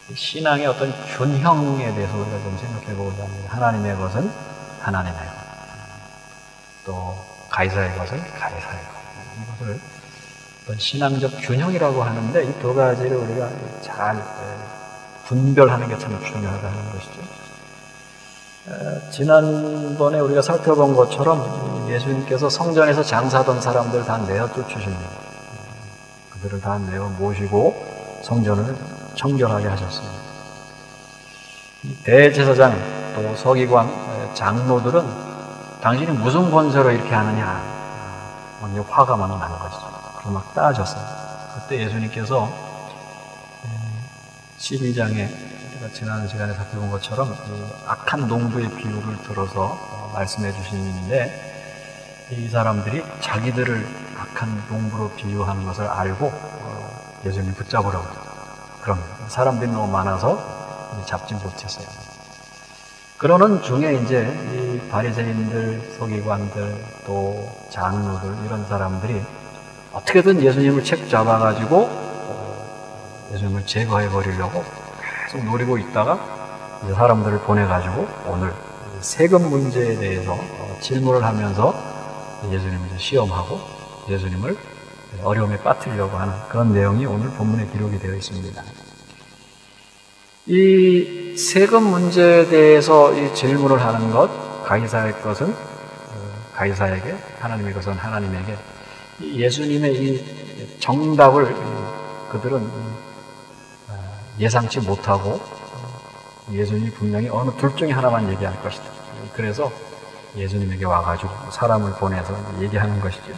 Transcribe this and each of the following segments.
신앙의 어떤 균형에 대해서 우리가 좀 생각해 보고자 합니다. 하나님의 것은 하나님의 것, 또 가이사의 것은 가이사의 것. 이것을 어떤 신앙적 균형이라고 하는데 이 두 가지를 우리가 잘 분별하는 게 참 중요하다는 것이죠. 지난번에 우리가 살펴본 것처럼 예수님께서 성전에서 장사하던 사람들 다 내어 쫓으십니다. 그들을 다 내어 모시고 성전을 청결하게 하셨습니다. 대제사장 또 서기관 장로들은 당신이 무슨 권세로 이렇게 하느냐 먼저 화가 막 나는 것이죠. 그래서 막 따졌어요. 그때 예수님께서 12장에 우리가 지난 시간에 살펴본 것처럼 악한 농부의 비유를 들어서 말씀해 주시는데 이 사람들이 자기들을 악한 농부로 비유하는 것을 알고 예수님 붙잡으라고 그럼 사람들이 너무 많아서 잡지 못했어요. 그러는 중에 이제 이 바리새인들, 서기관들, 또 장로들 이런 사람들이 어떻게든 예수님을 책 잡아가지고 예수님을 제거해 버리려고 계속 노리고 있다가 이제 사람들을 보내가지고 오늘 세금 문제에 대해서 질문을 하면서 예수님을 이제 시험하고 예수님을 어려움에 빠뜨리려고 하는 그런 내용이 오늘 본문에 기록이 되어 있습니다. 이 세금 문제에 대해서 이 질문을 하는 것, 가이사의 것은 가이사에게, 하나님의 것은 하나님에게, 예수님의 이 정답을 그들은 예상치 못하고 예수님이 분명히 어느 둘 중에 하나만 얘기할 것이다. 그래서 예수님에게 와가지고 사람을 보내서 얘기하는 것이죠.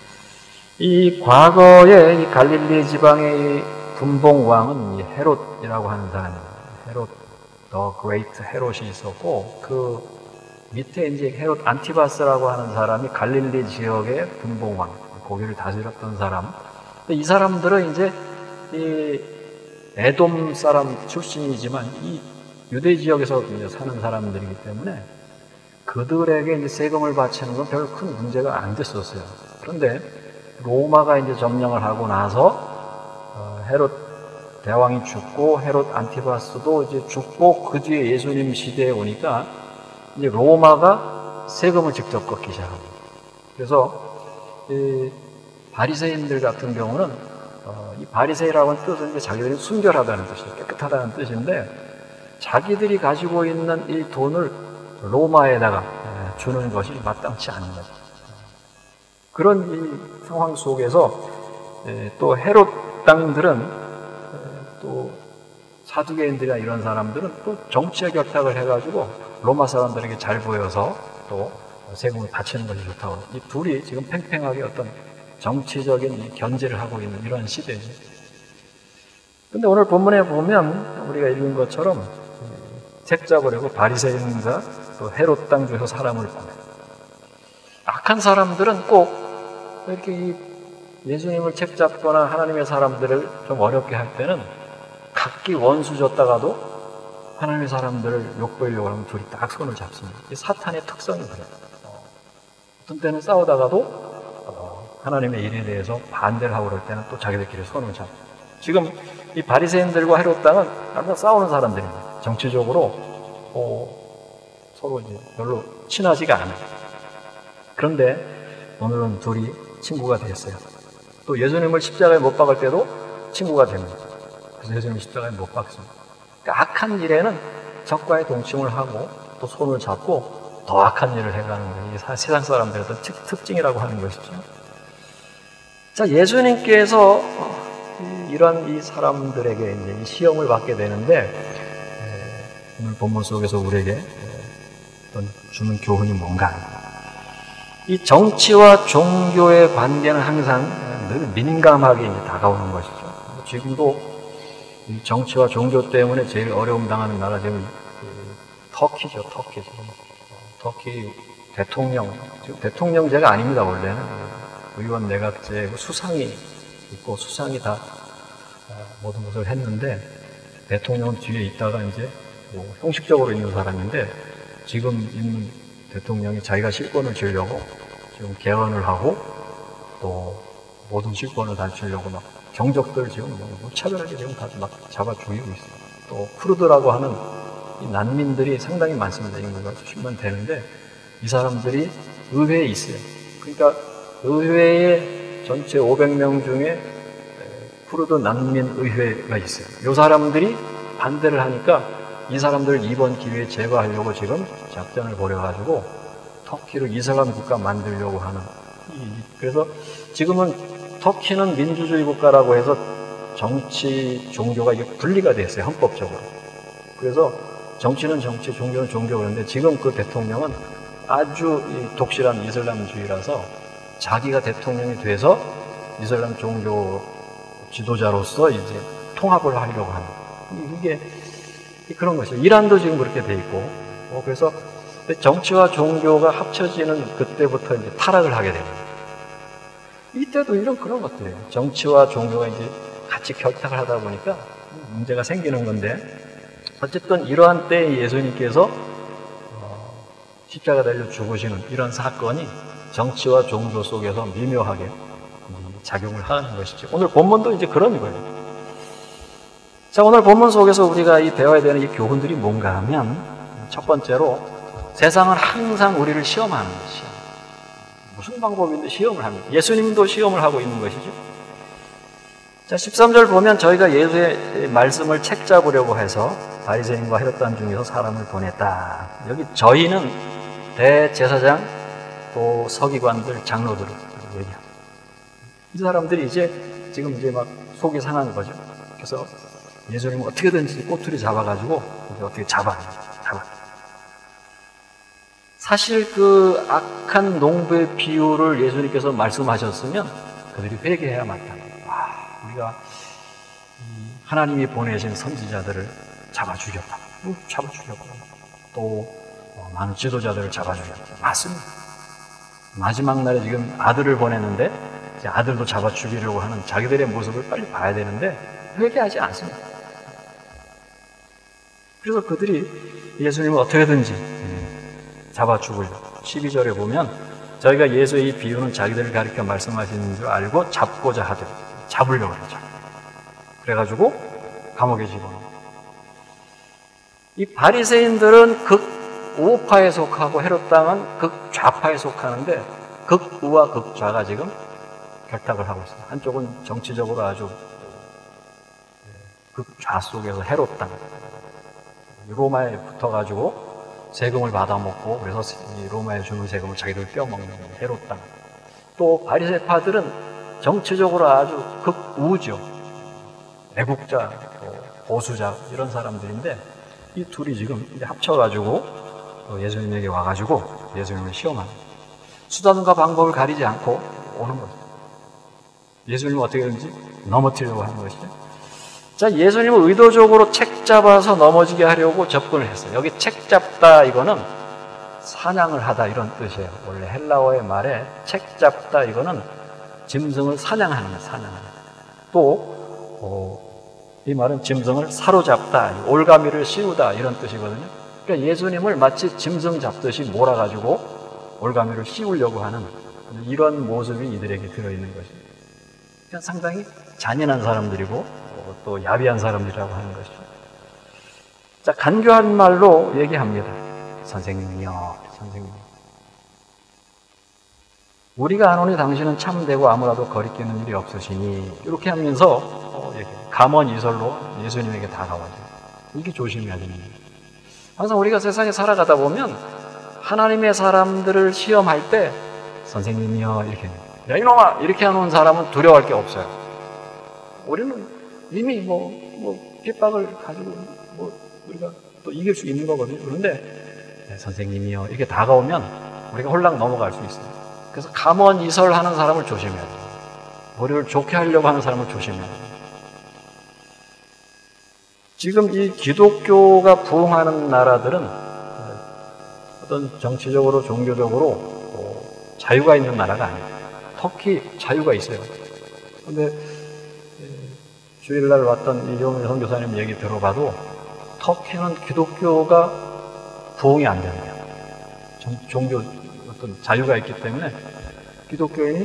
이 과거에 이 갈릴리 지방의 분봉 왕은 이 헤롯이라고 하는 사람입니다. 헤롯, 더 그레이트 헤롯이 있었고 그 밑에 이제 헤롯 안티바스라고 하는 사람이 갈릴리 지역의 분봉 왕, 거기를 다스렸던 사람. 이 사람들은 이제 이 에돔 사람 출신이지만 이 유대 지역에서 이제 사는 사람들이기 때문에 그들에게 이제 세금을 바치는 건 별 큰 문제가 안 됐었어요. 그런데 로마가 이제 점령을 하고 나서 헤롯 대왕이 죽고 헤롯 안티바스도 이제 죽고 그 뒤에 예수님 시대에 오니까 이제 로마가 세금을 직접 걷기 시작합니다. 그래서 이 바리새인들 같은 경우는 이 바리새이라고 하는 뜻은 이제 자기들이 순결하다는 뜻이에요. 깨끗하다는 뜻인데 자기들이 가지고 있는 이 돈을 로마에다가 주는 것이 마땅치 않은 거죠. 그런 이 상황 속에서 또 헤롯 땅들은 또 사두개인들이나 이런 사람들은 또 정치에 결탁을 해가지고 로마 사람들에게 잘 보여서 또 세금을 바치는 것이 좋다고. 이 둘이 지금 팽팽하게 어떤 정치적인 견제를 하고 있는 이런 시대죠. 근데 오늘 본문에 보면 우리가 읽은 것처럼 책 잡으려고 바리새인과 또 헤롯 땅 중에서 사람을 보내. 악한 사람들은 꼭 이렇게 이 예수님을 책 잡거나 하나님의 사람들을 좀 어렵게 할 때는 각기 원수 줬다가도 하나님의 사람들을 욕보이려고 하면 둘이 딱 손을 잡습니다. 이 사탄의 특성이 그래요. 어떤 때는 싸우다가도 하나님의 일에 대해서 반대를 하고 그럴 때는 또 자기들끼리 손을 잡고. 지금 이 바리새인들과 헤롯 땅은 항상 싸우는 사람들입니다. 정치적으로 서로 이제 별로 친하지가 않아요. 그런데 오늘은 둘이 친구가 됐어요. 또 예수님을 십자가에 못 박을 때도 친구가 됩니다. 그래서 예수님을 십자가에 못 박습니다. 그러니까 악한 일에는 적과의 동침을 하고 또 손을 잡고 더 악한 일을 해가는 게 세상 사람들의 어떤 특징이라고 하는 것이죠. 자, 예수님께서 이런 이 사람들에게 이제 이 시험을 받게 되는데 오늘 본문 속에서 우리에게 어떤 주는 교훈이 뭔가? 이 정치와 종교의 관계는 항상 늘 민감하게 이제 다가오는 것이죠. 지금도 이 정치와 종교 때문에 제일 어려움 당하는 나라 지금 터키죠. 터키 지금 터키 대통령 지금 대통령제가 아닙니다. 원래는 의원 내각제 수상이 있고 수상이 다 모든 것을 했는데 대통령은 뒤에 있다가 이제 뭐 형식적으로 있는 사람인데 지금 있는 대통령이 자기가 실권을 쥐려고 지금 개헌을 하고 또 모든 실권을 다 쥐려고 막 경적들 지금 무차별하게 지금 다 막 잡아 죽이고 있어요. 또 쿠르드라고 하는 이 난민들이 상당히 많습니다. 인구가 수십만 되는데 이 사람들이 의회에 있어요. 그러니까 의회에 전체 500명 중에 쿠르드 난민 의회가 있어요. 이 사람들이 반대를 하니까 이 사람들을 이번 기회에 제거하려고 지금 작전을 벌여가지고 터키를 이슬람 국가 만들려고 하는. 그래서 지금은 터키는 민주주의 국가라고 해서 정치, 종교가 분리가 됐어요. 헌법적으로. 그래서 정치는 정치, 종교는 종교. 그런데 지금 그 대통령은 아주 독실한 이슬람주의라서 자기가 대통령이 돼서 이슬람 종교 지도자로서 이제 통합을 하려고 하는. 이게 그런 것이죠. 이란도 지금 그렇게 돼 있고. 그래서 정치와 종교가 합쳐지는 그때부터 이제 타락을 하게 됩니다. 이때도 이런 그런 것들이에요. 정치와 종교가 이제 같이 결탁을 하다 보니까 문제가 생기는 건데, 어쨌든 이러한 때에 예수님께서 십자가 달려 죽으시는 이런 사건이 정치와 종교 속에서 미묘하게 작용을 하는 것이죠. 오늘 본문도 이제 그런 거예요. 자, 오늘 본문 속에서 우리가 배워야 되는 이 교훈들이 뭔가 하면, 첫 번째로 세상은 항상 우리를 시험하는 것이야. 무슨 방법인데 시험을 합니다. 예수님도 시험을 하고 있는 것이죠. 자, 13절 보면 저희가 예수의 말씀을 책 잡으려고 해서 바리새인과 헤롯단 중에서 사람을 보냈다. 여기 저희는 대제사장 또 서기관들, 장로들을 얘기합니다. 이 사람들이 지금 막 속이 상한 거죠. 그래서 예수님은 어떻게든지 꼬투리 잡아가지고 어떻게 잡아. 사실 그 악한 농부의 비유를 예수님께서 말씀하셨으면 그들이 회개해야 마땅해요. 우리가 하나님이 보내신 선지자들을 잡아 죽였다. 잡아 죽였고 또 많은 지도자들을 잡아 죽였다. 맞습니다. 마지막 날에 지금 아들을 보냈는데 이제 아들도 잡아 죽이려고 하는 자기들의 모습을 빨리 봐야 되는데 회개하지 않습니다. 그래서 그들이 예수님을 어떻게든지 잡아 죽으려고. 12절에 보면 저희가 예수의 이 비유는 자기들을 가리켜 말씀하시는 줄 알고 잡고자 하되 잡으려고 하죠. 그래가지고 감옥에 집어넣어요. 이 바리새인들은 극우파에 속하고 헤롯당은 극좌파에 속하는데 극우와 극좌가 지금 결탁을 하고 있어요. 한쪽은 정치적으로 아주 극좌 속에서 헤롯당, 로마에 붙어가지고 세금을 받아먹고 그래서 이 로마에 주는 세금을 자기들 껴먹는 헤롯당. 또 바리새파들은 정치적으로 아주 극우죠. 애국자, 보수자 이런 사람들인데 이 둘이 지금 합쳐가지고 예수님에게 와가지고 예수님을 시험하는 수단과 방법을 가리지 않고 오는 거죠. 예수님을 어떻게든지 넘어뜨리려고 하는 것이죠. 자, 예수님은 의도적으로 책 잡아서 넘어지게 하려고 접근을 했어요. 여기 책 잡다 이거는 사냥을 하다 이런 뜻이에요. 원래 헬라어의 말에 책 잡다 이거는 짐승을 사냥하는 거예요. 사냥하는. 또 이 말은 짐승을 사로잡다, 올가미를 씌우다 이런 뜻이거든요. 그러니까 예수님을 마치 짐승 잡듯이 몰아가지고 올가미를 씌우려고 하는 이런 모습이 이들에게 들어있는 것입니다. 그러니까 상당히 잔인한 사람들이고 또 야비한 사람들이라고 하는 것이죠. 자, 간교한 말로 얘기합니다. 선생님이요, 선생님. 우리가 아노니 당신은 참되고 아무라도 거리끼는 일이 없으시니 이렇게 하면서 감언이설로 예수님에게 다가와요. 이게 조심해야 됩니다. 항상 우리가 세상에 살아가다 보면 하나님의 사람들을 시험할 때 선생님이요 이렇게 야 이놈아 이렇게 하는 사람은 두려워할 게 없어요. 우리는 이미 핍박을 가지고 우리가 또 이길 수 있는 거거든요. 그런데 선생님이요 이렇게 다가오면 우리가 홀랑 넘어갈 수 있어요. 그래서 감언이설하는 사람을 조심해야 돼요. 우리를 좋게 하려고 하는 사람을 조심해야 돼요. 지금 이 기독교가 부흥하는 나라들은 어떤 정치적으로 종교적으로 자유가 있는 나라가 아니에요. 터키 자유가 있어요. 그런데 주일날 왔던 이종일 선교사님 얘기 들어봐도 터키는 기독교가 부흥이 안 된대요. 종교 어떤 자유가 있기 때문에 기독교인이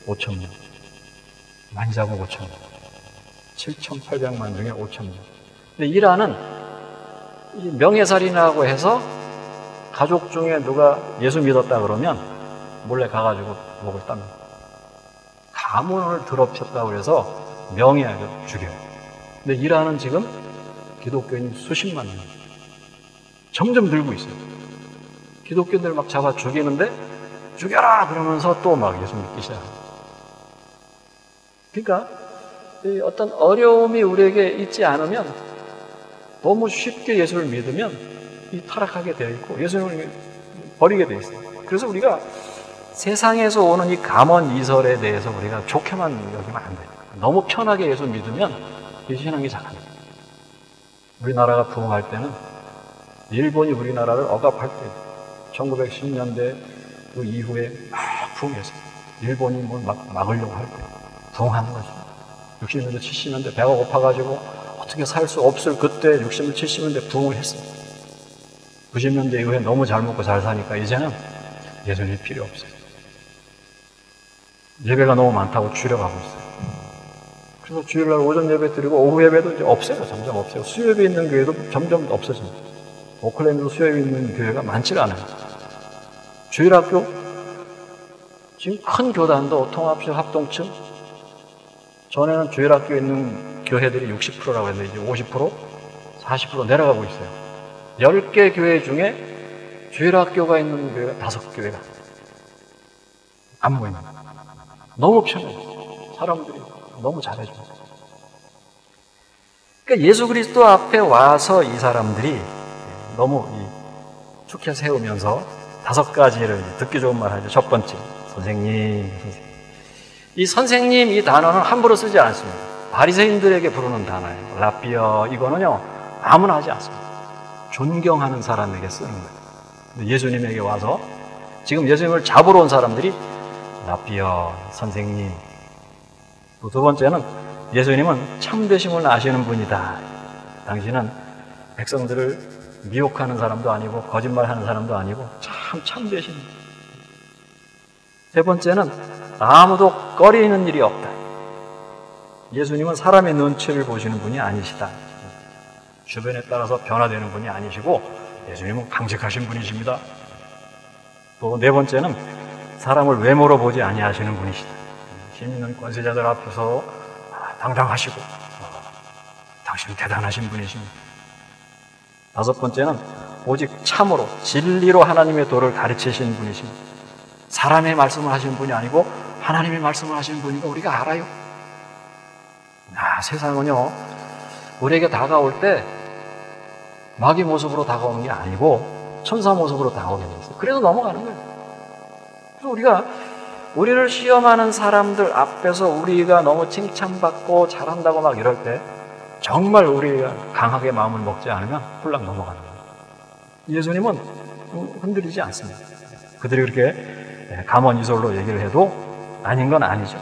5,000명, 많이 잡은 5,000명, 7,800만 중에 5,000명. 근데 이란은 명예살인이라고 해서 가족 중에 누가 예수 믿었다 그러면 몰래 가가지고 목을 땁니다. 가문을 더럽혔다고 해서 명예하게 죽여요. 근데 이란은 지금 기독교인이 수십만 명 점점 늘고 있어요. 기독교인들 막 잡아 죽이는데 죽여라 그러면서 또 막 예수 믿기 시작합니다. 그러니까 어떤 어려움이 우리에게 있지 않으면 너무 쉽게 예수를 믿으면 타락하게 되어 있고 예수님을 버리게 되어 있어요. 그래서 우리가 세상에서 오는 이 감언 이설에 대해서 우리가 좋게만 여기면 안 돼요. 너무 편하게 예수 믿으면 이 신앙이 작아요. 우리나라가 부흥할 때는 일본이 우리나라를 억압할 때 1910년대 그 이후에 막 부흥했어요. 일본이 뭘 막으려고 할 때 부흥하는 거죠. 60년대 70년대 배가 고파가지고 어떻게 살 수 없을 그때 60년대 70년대 부흥을 했어요. 90년대 이후에 너무 잘 먹고 잘 사니까 이제는 예수님이 필요 없어요. 예배가 너무 많다고 줄여가고 있어요. 그래서 주일날 오전 예배 드리고 오후 예배도 이제 없어요. 점점 없어요. 수요예배 있는 교회도 점점 없어집니다. 오클랜드도 수요예배 있는 교회가 많지가 않아요. 주일학교 지금 큰 교단도 통합식 합동층 전에는 주일학교에 있는 교회들이 60%라고 했는데 이제 50%, 40% 내려가고 있어요. 10개 교회 중에 주일학교가 있는 교회가 5교회가 안 보입니다. 너무 편해요. 사람들이 너무 잘해줘요. 그러니까 예수 그리스도 앞에 와서 이 사람들이 너무 축해 세우면서 5가지를 듣기 좋은 말 하죠. 첫 번째, 선생님. 이 선생님 이 단어는 함부로 쓰지 않습니다. 바리새인들에게 부르는 단어예요. 라비어 이거는요 아무나 하지 않습니다. 존경하는 사람에게 쓰는 거예요. 근데 예수님에게 와서 지금 예수님을 잡으러 온 사람들이 라비어 선생님. 또 두 번째는 예수님은 참되심을 아시는 분이다. 당신은 백성들을 미혹하는 사람도 아니고 거짓말하는 사람도 아니고 참되신. 세 번째는 아무도 꺼리는 일이 없다. 예수님은 사람의 눈치를 보시는 분이 아니시다. 주변에 따라서 변화되는 분이 아니시고 예수님은 강직하신 분이십니다. 또 네 번째는 사람을 외모로 보지 아니하시는 분이시다. 힘 있는 권세자들 앞에서 당당하시고 당신은 대단하신 분이십니다. 다섯 번째는 오직 참으로 진리로 하나님의 도를 가르치신 분이십니다. 사람의 말씀을 하시는 분이 아니고 하나님의 말씀을 하시는 분이니까 우리가 알아요. 세상은요 우리에게 다가올 때 마귀 모습으로 다가오는 게 아니고 천사 모습으로 다가오게 돼 있어요. 그래서 넘어가는 거예요. 그래서 우리가 우리를 시험하는 사람들 앞에서 우리가 너무 칭찬받고 잘한다고 막 이럴 때 정말 우리가 강하게 마음을 먹지 않으면 훌락 넘어가는 거예요. 예수님은 흔들리지 않습니다. 그들이 그렇게 감언이설로 얘기를 해도 아닌 건 아니죠.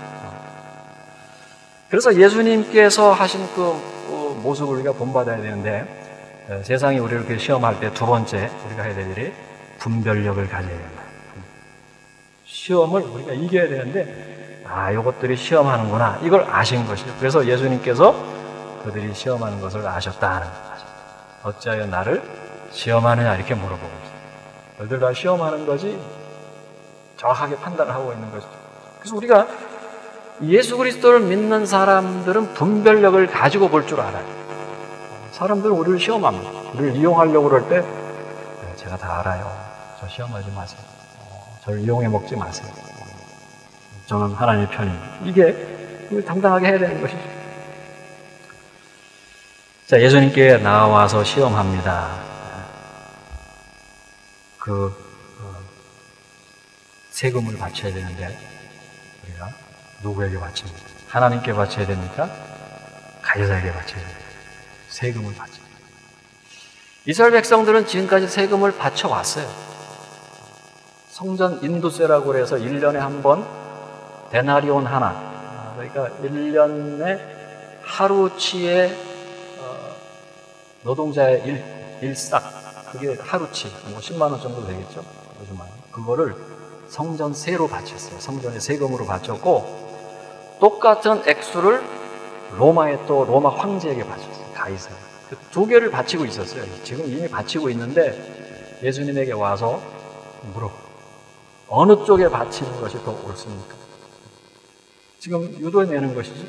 그래서 예수님께서 하신 그 모습을 우리가 본받아야 되는데 세상이 우리를 이렇게 시험할 때 두 번째 우리가 해야 될 일이 분별력을 가져야 된다. 시험을 우리가 이겨야 되는데 이것들이 시험하는구나 이걸 아신 것이죠. 그래서 예수님께서 그들이 시험하는 것을 아셨다. 어찌하여 나를 시험하느냐 이렇게 물어보고 있어요. 너희들 다 시험하는 거지 정확하게 판단을 하고 있는 것이죠. 그래서 우리가 예수 그리스도를 믿는 사람들은 분별력을 가지고 볼 줄 알아요. 사람들은 우리를 시험합니다. 우리를 이용하려고 그럴 때 제가 다 알아요. 저 시험하지 마세요. 저를 이용해 먹지 마세요. 저는 하나님의 편입니다. 이게 우리 당당하게 해야 되는 것이죠. 자, 예수님께 나와서 시험합니다. 세금을 바쳐야 되는데 우리가 누구에게 바칩니까? 하나님께 바쳐야 됩니까? 가이사에게 바쳐야 됩니까? 세금을 바쳐야 됩니다. 이스라엘 백성들은 지금까지 세금을 바쳐왔어요. 성전 인두세라고 해서 1년에 한 번 데나리온 하나, 그러니까 1년에 하루치의 노동자의 일삭, 그게 하루치, 10만 원 정도 되겠죠? 그거를 성전세로 바쳤어요. 성전의 세금으로 바쳤고 똑같은 액수를 로마 황제에게 바쳤어요. 가이사. 두 개를 바치고 있었어요. 지금 이미 바치고 있는데 예수님에게 와서 물어. 어느 쪽에 바치는 것이 더 옳습니까? 지금 유도내는 것이죠.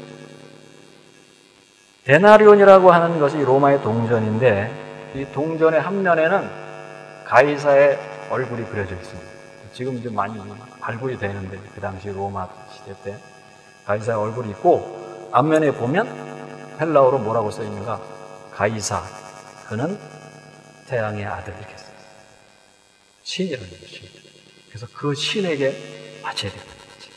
데나리온이라고 하는 것이 로마의 동전인데 이 동전의 한 면에는 가이사의 얼굴이 그려져 있습니다. 지금 이제 많이 발굴이 되는데 그 당시 로마 시대 때 가이사의 얼굴이 있고 앞면에 보면 헬라어로 뭐라고 써 있는가? 가이사, 그는 태양의 아들 이렇게 써요. 신이라는 거죠. 그래서 그 신에게 바쳐야 됩니다.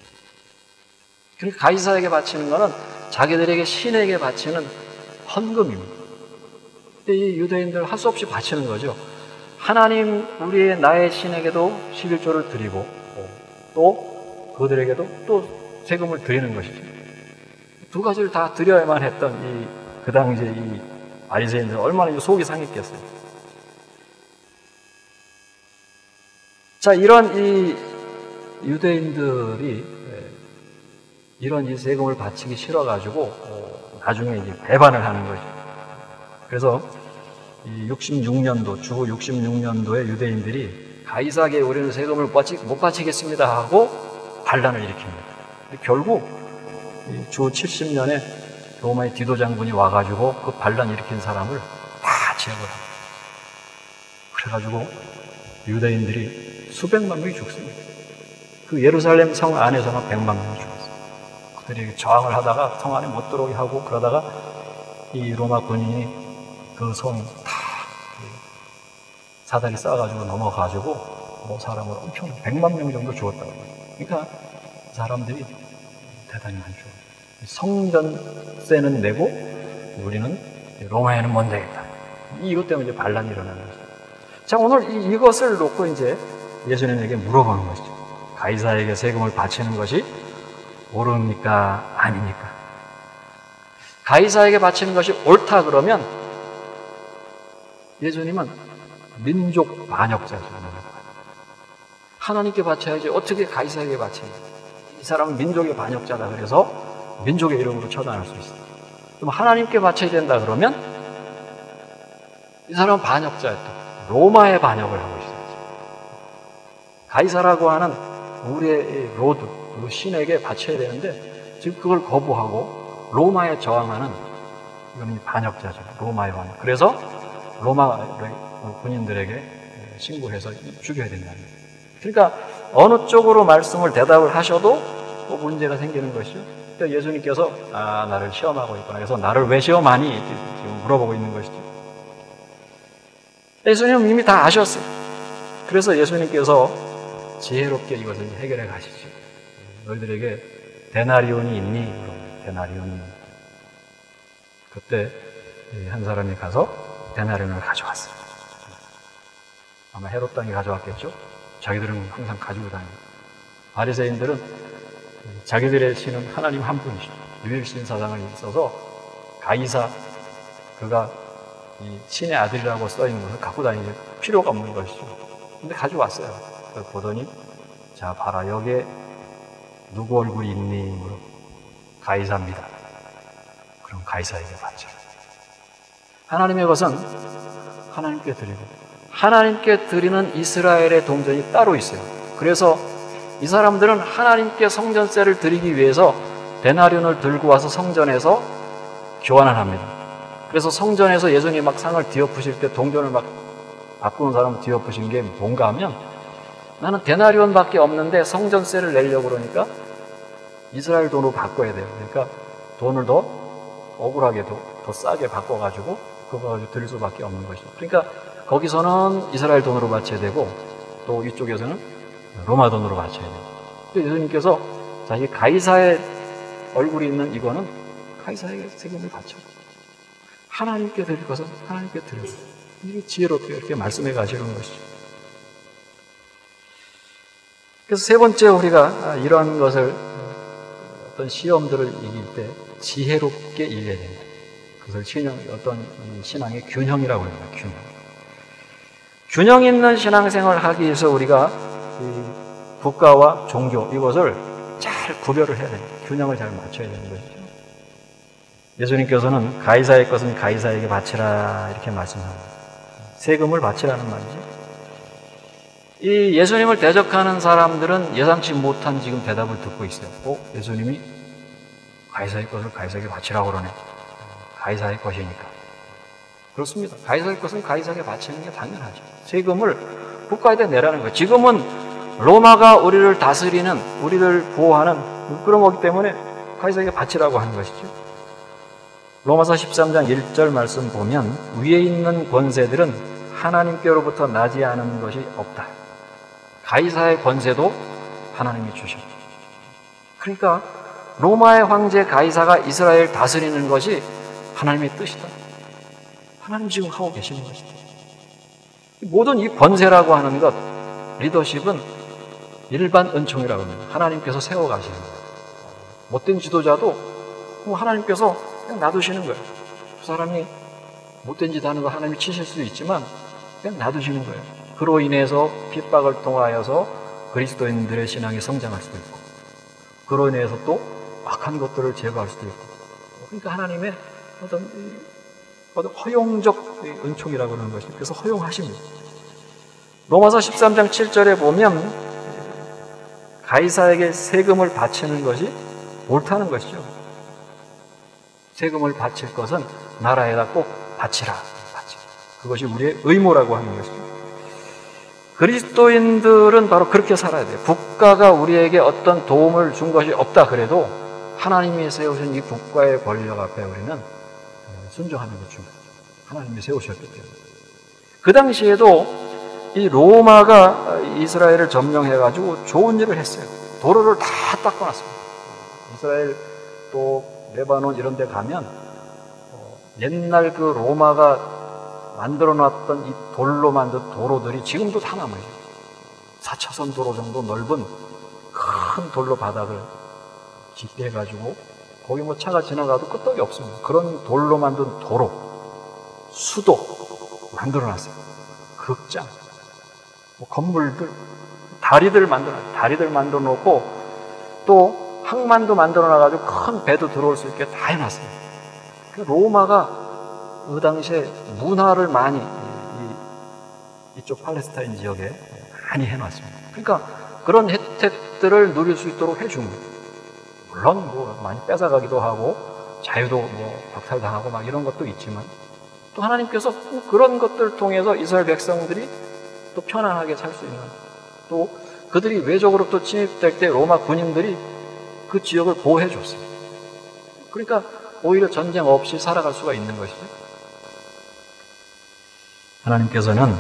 그러니까 가이사에게 바치는 것은 자기들에게 신에게 바치는 헌금입니다. 근데 이 유대인들 할 수 없이 바치는 거죠. 하나님 우리의 나의 신에게도 11조를 드리고 또 그들에게도 또 세금을 드리는 것이죠. 두 가지를 다 드려야만 했던 그 당시에 이 바리새인들 얼마나 속이 상했겠어요. 자, 이런 이 유대인들이 이런 이 세금을 바치기 싫어가지고 나중에 이제 배반을 하는 거죠. 그래서 이 66년도 주 66년도에 유대인들이 가이사에게 우리는 세금을 못 바치겠습니다 하고 반란을 일으킵니다. 결국 주 70년에 로마의 디도 장군이 와가지고 그 반란 일으킨 사람을 다 제거합니다. 그래가지고 유대인들이 수백만 명이 죽습니다. 그 예루살렘 성 안에서는 100만 명이 죽었어요. 그들이 저항을 하다가 성 안에 못 들어오게 하고 그러다가 이 로마 군인이 그 성 다 사다리 쌓아가지고 넘어가지고 사람을 엄청 100만 명 정도 죽었다고 해요. 그러니까 사람들이 대단히 많죠. 성전세는 내고 우리는 로마에는 못 내겠다. 이것 때문에 이제 반란이 일어나는 거죠. 자, 오늘 이것을 놓고 이제 예수님에게 물어보는 것이죠. 가이사에게 세금을 바치는 것이 옳습니까? 아닙니까? 가이사에게 바치는 것이 옳다 그러면 예수님은 민족 반역자죠. 하나님께 바쳐야지 어떻게 가이사에게 바치냐. 이 사람은 민족의 반역자다 그래서 민족의 이름으로 처단할 수 있어요. 그럼 하나님께 바쳐야 된다 그러면 이 사람은 반역자였다. 로마의 반역을 하고 있어요. 가이사라고 하는 우리의 로드, 그 신에게 바쳐야 되는데 지금 그걸 거부하고 로마에 저항하는 이건 반역자죠. 로마의 반역. 그래서 로마 군인들에게 신고해서 죽여야 된다는 거예요. 그러니까 어느 쪽으로 말씀을 대답을 하셔도 또 문제가 생기는 것이죠. 그러니까 예수님께서 나를 시험하고 있구나. 그래서 나를 왜 시험하니? 지금 물어보고 있는 것이죠. 예수님은 이미 다 아셨어요. 그래서 예수님께서 지혜롭게 이것을 해결해 가시죠. 너희들에게 데나리온이 있니? 그럼 데나리온이. 그때 한 사람이 가서 데나리온을 가져왔어요. 아마 헤롯 당이 가져왔겠죠? 자기들은 항상 가지고 다니고. 바리새인들은 자기들의 신은 하나님 한 분이시죠. 유일신 사상을 있어서 가이사, 그가 이 신의 아들이라고 써있는 것을 갖고 다니는 필요가 없는 것이죠. 근데 가져왔어요. 그래서 보더니, 자, 봐라, 여기에 누구 얼굴이 있니? 물어. 가이사입니다. 그럼 가이사에게 바쳐. 하나님의 것은 하나님께 드리고, 하나님께 드리는 이스라엘의 동전이 따로 있어요. 그래서 이 사람들은 하나님께 성전세를 드리기 위해서 데나리온을 들고 와서 성전에서 교환을 합니다. 그래서 성전에서 예수님이 막 상을 뒤엎으실 때 동전을 막 바꾸는 사람을 뒤엎으신 게 뭔가 하면 나는 데나리온밖에 없는데 성전세를 내려고 그러니까 이스라엘 돈으로 바꿔야 돼요. 그러니까 돈을 더 억울하게 더 싸게 바꿔가지고 그거 가지고 드릴 수밖에 없는 것이죠. 그러니까 거기서는 이스라엘 돈으로 바쳐야 되고 또 이쪽에서는 로마 돈으로 바쳐야 돼요. 예수님께서 자, 이 가이사의 얼굴이 있는 이거는 가이사에게 세금을 바쳐. 하나님께 드릴 것은 하나님께 드려요. 이게 지혜롭게 이렇게 말씀해 가시는 것이죠. 그래서 세 번째 우리가 이러한 것을 어떤 시험들을 이길 때 지혜롭게 이겨야 됩니다. 그것을 어떤 신앙의 균형이라고 합니다. 균형 있는 신앙생활을 하기 위해서 우리가 이 국가와 종교 이것을 잘 구별을 해야 됩니다. 균형을 잘 맞춰야 되는 것이죠. 예수님께서는 가이사의 것은 가이사에게 바치라 이렇게 말씀합니다. 세금을 바치라는 말이죠. 이 예수님을 대적하는 사람들은 예상치 못한 지금 대답을 듣고 있어요. 예수님이 가이사의 것을 가이사에게 바치라고 그러네. 가이사의 것이니까. 그렇습니다. 가이사의 것은 가이사에게 바치는 게 당연하죠. 세금을 국가에다 내라는 거예요. 지금은 로마가 우리를 다스리는, 우리를 보호하는 그런 거기 때문에 가이사에게 바치라고 하는 것이죠. 로마서 13장 1절 말씀 보면 위에 있는 권세들은 하나님께로부터 나지 않은 것이 없다. 가이사의 권세도 하나님이 주셨다. 그러니까 로마의 황제 가이사가 이스라엘 다스리는 것이 하나님의 뜻이다. 하나님 지금 하고 계시는 것이다. 모든 이 권세라고 하는 것, 리더십은 일반 은총이라고 합니다. 하나님께서 세워가시는 거예요. 못된 지도자도 하나님께서 그냥 놔두시는 거예요. 그 사람이 못된 짓 하는 거 하나님이 치실 수도 있지만 그냥 놔두시는 거예요. 그로 인해서 핍박을 통하여서 그리스도인들의 신앙이 성장할 수도 있고, 그로 인해서 또 악한 것들을 제거할 수도 있고. 그러니까 하나님의 어떤 허용적 은총이라고 하는 것이, 그래서 허용하십니다. 로마서 13장 7절에 보면 가이사에게 세금을 바치는 것이 옳다는 것이죠. 세금을 바칠 것은 나라에다 꼭 바치라. 그것이 우리의 의무라고 하는 것이죠. 그리스도인들은 바로 그렇게 살아야 돼요. 국가가 우리에게 어떤 도움을 준 것이 없다 그래도 하나님이 세우신 이 국가의 권력 앞에 우리는 순종하는 게 중요해요. 하나님이 세우셨기 때문에. 그 당시에도 이 로마가 이스라엘을 점령해가지고 좋은 일을 했어요. 도로를 다 닦아놨습니다. 이스라엘 또 레바논 이런 데 가면 옛날 그 로마가 만들어놨던 이 돌로 만든 도로들이 지금도 다 남아요. 4차선 도로 정도 넓은 큰 돌로 바닥을 깊게 해가지고 거기 차가 지나가도 끄떡이 없습니다. 그런 돌로 만든 도로, 수도 만들어놨어요. 극장, 건물들, 다리들 만들어놓고 또 항만도 만들어놔가지고 큰 배도 들어올 수 있게 다 해놨습니다. 로마가 그 당시에 문화를 많이 이쪽 팔레스타인 지역에 많이 해놨습니다. 그러니까 그런 혜택들을 누릴 수 있도록 해준 거예요. 물론 많이 뺏어가기도 하고 자유도 박탈당하고 막 이런 것도 있지만 또 하나님께서 그런 것들을 통해서 이스라엘 백성들이 또 편안하게 살 수 있는, 또 그들이 외적으로 또 침입될 때 로마 군인들이 그 지역을 보호해 줬어요. 그러니까 오히려 전쟁 없이 살아갈 수가 있는 것이죠. 하나님께서는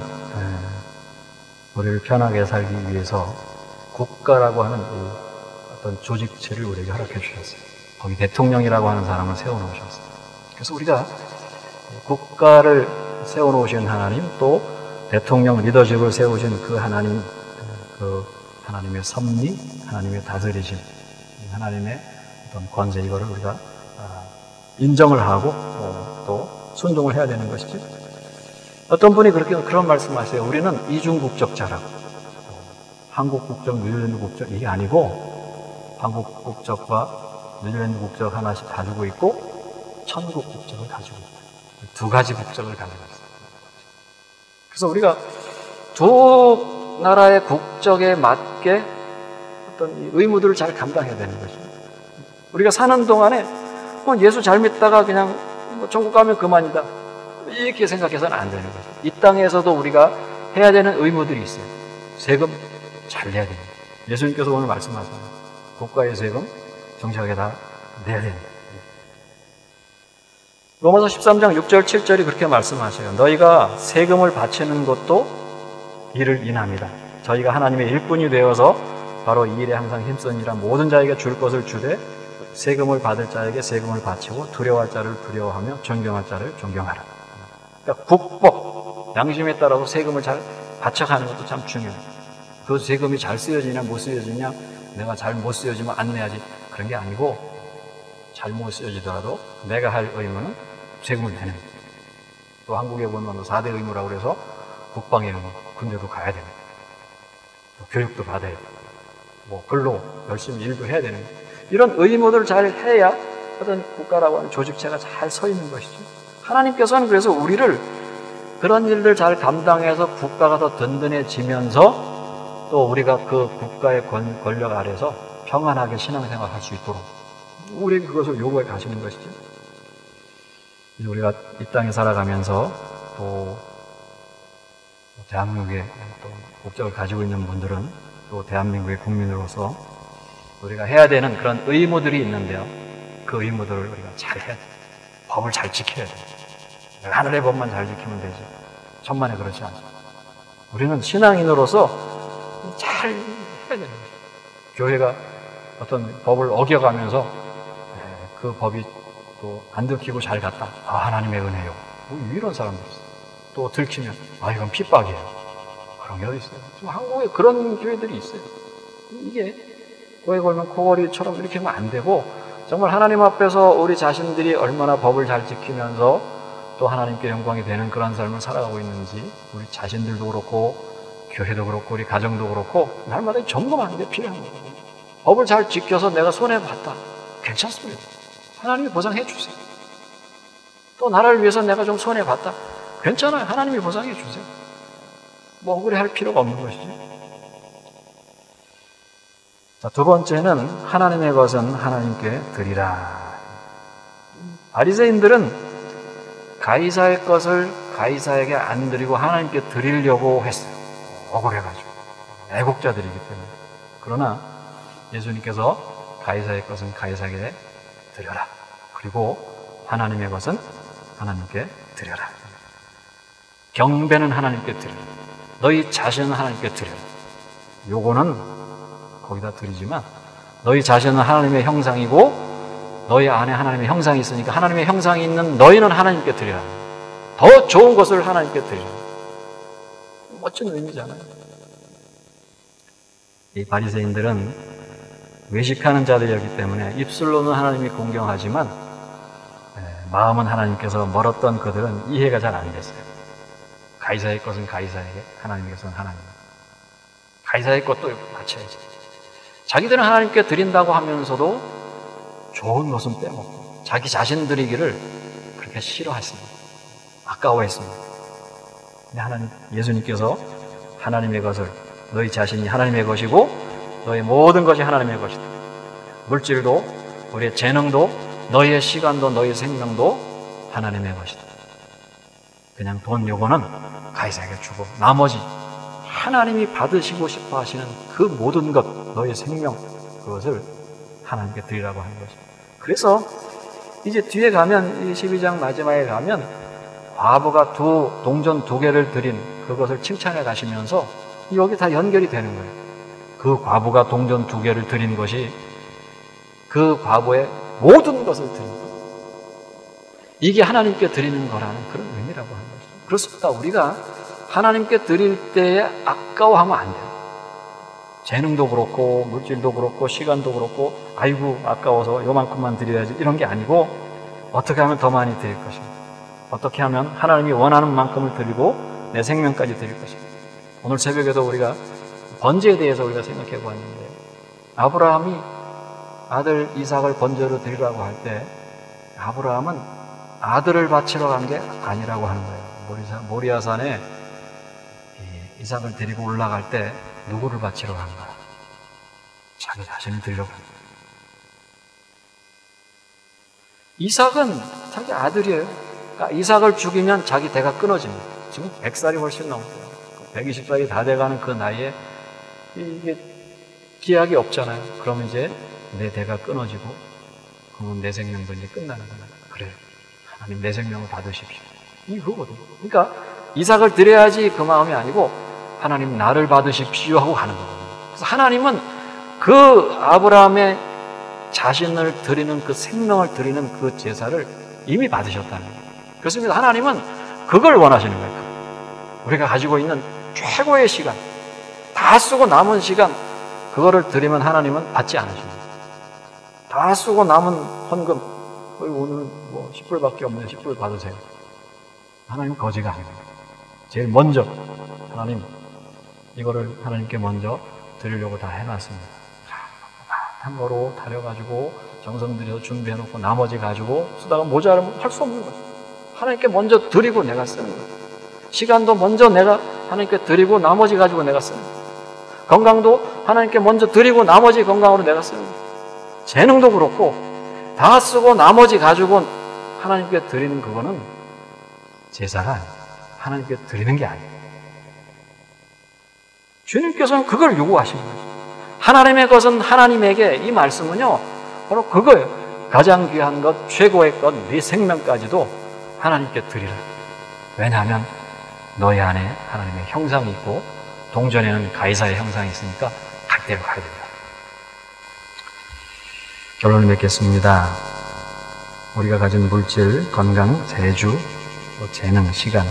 우리를 편하게 살기 위해서 국가라고 하는 이 어떤 조직체를 우리에게 허락해 주셨어요. 거기 대통령이라고 하는 사람을 세워놓으셨어요. 그래서 우리가 국가를 세워놓으신 하나님, 또 대통령 리더십을 세우신 그 하나님, 그 하나님의 섭리, 하나님의 다스리심, 하나님의 어떤 권세, 이거를 우리가 인정을 하고 또 순종을 해야 되는 것이죠. 어떤 분이 그런 말씀하세요. 우리는 이중국적자라고. 한국 국적, 뉴질랜드 국적 이게 아니고 한국 국적과 뉴질랜드 국적 하나씩 가지고 있고 천국 국적을 가지고 있다. 두 가지 국적을 가지고 있습니다. 그래서 우리가 두 나라의 국적에 맞게 어떤 이 의무들을 잘 감당해야 되는 것입니다. 우리가 사는 동안에 예수 잘 믿다가 그냥 천국 가면 그만이다 이렇게 생각해서는 안 되는 거죠. 이 땅에서도 우리가 해야 되는 의무들이 있어요. 세금 잘 내야 됩니다. 예수님께서 오늘 말씀하셨습니다. 국가의 세금 정직하게 다 내야 됩니다. 로마서 13장 6절 7절이 그렇게 말씀하셔요. 너희가 세금을 바치는 것도 이를 인합니다. 저희가 하나님의 일꾼이 되어서 바로 이 일에 항상 힘쓰니라. 모든 자에게 줄 것을 주되 세금을 받을 자에게 세금을 바치고 두려워할 자를 두려워하며 존경할 자를 존경하라. 그러니까 국법, 양심에 따라서 세금을 잘 바쳐가는 것도 참 중요해요. 그 세금이 잘 쓰여지냐 못 쓰여지냐, 내가 잘 못 쓰여지면 안 내야지, 그런 게 아니고 잘못 쓰여지더라도 내가 할 의무는 세금을 내는 거예요. 또 한국에 보면 4대 의무라고 그래서 국방의 의무, 군대도 가야 됩니다. 또 교육도 받아야 돼요. 근로 열심히 일도 해야 되는 거예요. 이런 의무들을 잘 해야 어떤 국가라고 하는 조직체가 잘 서 있는 것이죠. 하나님께서는 그래서 우리를 그런 일들 잘 감당해서 국가가 더 든든해지면서 또 우리가 그 국가의 권력 아래서 평안하게 신앙생활 할 수 있도록 우리에게 그것을 요구해 가시는 것이죠. 우리가 이 땅에 살아가면서 또 대한민국의 또 국적을 가지고 있는 분들은 또 대한민국의 국민으로서 우리가 해야 되는 그런 의무들이 있는데요. 그 의무들을 우리가 잘 해야 돼요. 법을 잘 지켜야 돼요. 하늘의 법만 잘 지키면 되지. 천만에 그렇지 않죠. 우리는 신앙인으로서 잘 해야 되는 거죠. 교회가 어떤 법을 어겨가면서 그 법이 또 안 들키고 잘 갔다. 아, 하나님의 은혜요. 이런 사람들 있어요. 또 들키면 아, 이건 핍박이에요. 그런 게 어디 있어요? 지금 한국에 그런 교회들이 있어요. 이게 코에 걸면 코걸이처럼 이렇게 하면 안 되고 정말 하나님 앞에서 우리 자신들이 얼마나 법을 잘 지키면서 또 하나님께 영광이 되는 그런 삶을 살아가고 있는지 우리 자신들도 그렇고 교회도 그렇고 우리 가정도 그렇고 날마다 점검하는 게 필요한 거예요. 법을 잘 지켜서 내가 손해봤다. 괜찮습니다. 하나님이 보상해 주세요. 또 나라를 위해서 내가 좀 손해봤다. 괜찮아요. 하나님이 보상해 주세요. 뭐 억울해할 필요가 없는 것이죠. 자, 두 번째는 하나님의 것은 하나님께 드리라. 바리새인들은 가이사의 것을 가이사에게 안 드리고 하나님께 드리려고 했어요. 억울해가지고. 애국자들이기 때문에. 그러나 예수님께서 가이사의 것은 가이사에게 드려라. 그리고 하나님의 것은 하나님께 드려라. 경배는 하나님께 드려라. 너희 자신은 하나님께 드려라. 요거는 거기다 드리지만 너희 자신은 하나님의 형상이고 너희 안에 하나님의 형상이 있으니까 하나님의 형상이 있는 너희는 하나님께 드려라. 더 좋은 것을 하나님께 드리라. 멋진 의미잖아요. 이 바리새인들은 외식하는 자들이었기 때문에 입술로는 하나님이 공경하지만 마음은 하나님께서 멀었던 그들은 이해가 잘 안 됐어요. 가이사의 것은 가이사에게, 하나님의 것은 하나님. 가이사의 것도 바쳐야지. 자기들은 하나님께 드린다고 하면서도 좋은 것은 빼먹고 자기 자신 드리기를 그렇게 싫어했습니다. 아까워했습니다. 근데 예수님께서 하나님의 것을 너희 자신이 하나님의 것이고 너희 모든 것이 하나님의 것이다. 물질도 우리의 재능도 너희의 시간도 너희의 생명도 하나님의 것이다. 그냥 돈 요거는 가이사에게 주고 나머지 하나님이 받으시고 싶어 하시는 그 모든 것 너희의 생명 그것을 하나님께 드리라고 하는 것입니다. 그래서 이제 뒤에 가면 이 12장 마지막에 가면 과부가 동전 2개를 드린 그것을 칭찬해 가시면서 여기 다 연결이 되는 거예요. 그 과부가 동전 2개를 드린 것이 그 과부의 모든 것을 드린 것. 이게 하나님께 드리는 거라는 그런 의미라고 하는 거죠. 그렇습니다. 우리가 하나님께 드릴 때에 아까워하면 안 돼요. 재능도 그렇고 물질도 그렇고 시간도 그렇고 아이고 아까워서 요만큼만 드려야지 이런 게 아니고 어떻게 하면 더 많이 드릴 것인가. 어떻게 하면 하나님이 원하는 만큼을 드리고 내 생명까지 드릴 것인가. 오늘 새벽에도 우리가 번제에 대해서 우리가 생각해 보았는데 아브라함이 아들 이삭을 번제로 드리라고 할 때 아브라함은 아들을 바치러 간 게 아니라고 하는 거예요. 모리아산에 이삭을 데리고 올라갈 때 누구를 바치러 간 거야? 자기 자신을 드리려고 한 거예요. 이삭은 자기 아들이에요. 그러니까 이삭을 죽이면 자기 대가 끊어집니다. 지금 100살이 훨씬 넘고요. 120살이 다 돼가는 그 나이에 이게 기약이 없잖아요. 그러면 이제 내 대가 끊어지고 그러면 내 생명도 이제 끝나는 거예요. 그래요. 하나님 내 생명을 받으십시오. 이거거든요. 그러니까 이삭을 드려야지 그 마음이 아니고 하나님 나를 받으십시오 하고 가는 거거든요. 그래서 하나님은 그 아브라함의 자신을 드리는 그 생명을 드리는 그 제사를 이미 받으셨다는 거예요. 그렇습니다. 하나님은 그걸 원하시는 거예요. 우리가 가지고 있는 최고의 시간 다 쓰고 남은 시간 그거를 드리면 하나님은 받지 않으십니다. 다 쓰고 남은 헌금 오늘은 뭐 10불밖에 없네요. 10불 받으세요. 하나님 거지가 아닙니다. 제일 먼저 하나님 이거를 하나님께 먼저 드리려고 다 해놨습니다. 한 거로 다려가지고 정성 들여서 준비해놓고 나머지 가지고 쓰다가 모자라면 할 수 없는 거죠. 하나님께 먼저 드리고 내가 쓰는 거예요. 시간도 먼저 내가 하나님께 드리고 나머지 가지고 내가 쓰는 거예요. 건강도 하나님께 먼저 드리고 나머지 건강으로 내가 쓰는 거예요. 재능도 그렇고 다 쓰고 나머지 가지고 하나님께 드리는 그거는 제사가 아니에요. 하나님께 드리는 게 아니에요. 주님께서는 그걸 요구하시는 거예요. 하나님의 것은 하나님에게, 이 말씀은요 바로 그거예요. 가장 귀한 것, 최고의 것, 네 생명까지도 하나님께 드리라. 왜냐하면 너희 안에 하나님의 형상이 있고 동전에는 가이사의 형상이 있으니까 갈 대로 가야 된다. 결론을 맺겠습니다. 우리가 가진 물질, 건강, 재주, 재능, 시간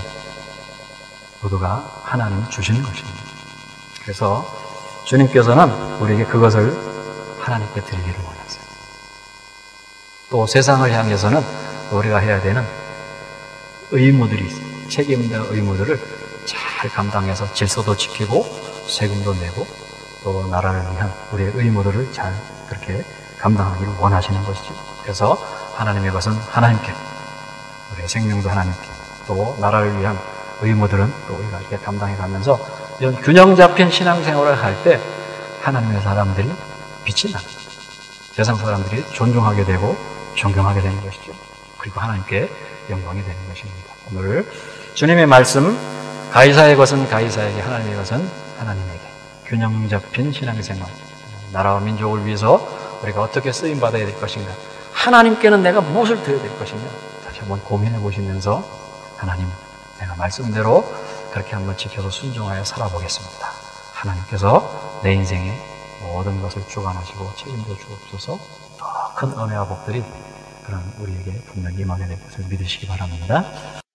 모두가 하나님이 주시는 것입니다. 그래서 주님께서는 우리에게 그것을 하나님께 드리기를 원하세요. 또 세상을 향해서는 우리가 해야 되는 의무들이 있어요. 책임과 의무들을 잘 감당해서 질서도 지키고 세금도 내고 또 나라를 위한 우리의 의무들을 잘 그렇게 감당하기를 원하시는 것이죠. 그래서 하나님의 것은 하나님께, 우리의 생명도 하나님께, 또 나라를 위한 의무들은 또 우리가 이렇게 감당해 가면서 이런 균형 잡힌 신앙생활을 할 때 하나님의 사람들이 빛이 나는 거죠. 세상 사람들이 존중하게 되고 존경하게 되는 것이죠. 그리고 하나님께 영광이 되는 것입니다. 오늘 주님의 말씀, 가이사의 것은 가이사에게, 하나님의 것은 하나님에게, 균형 잡힌 신앙생활, 나라와 민족을 위해서 우리가 어떻게 쓰임받아야 될 것인가, 하나님께는 내가 무엇을 드려야 될 것이냐, 다시 한번 고민해 보시면서 하나님, 내가 말씀대로 그렇게 한번 지켜서 순종하여 살아보겠습니다. 하나님께서 내 인생의 모든 것을 주관하시고 책임져 주옵소서. 더 큰 은혜와 복들이 그런 우리에게 분명히 임하게 될 것을 믿으시기 바랍니다.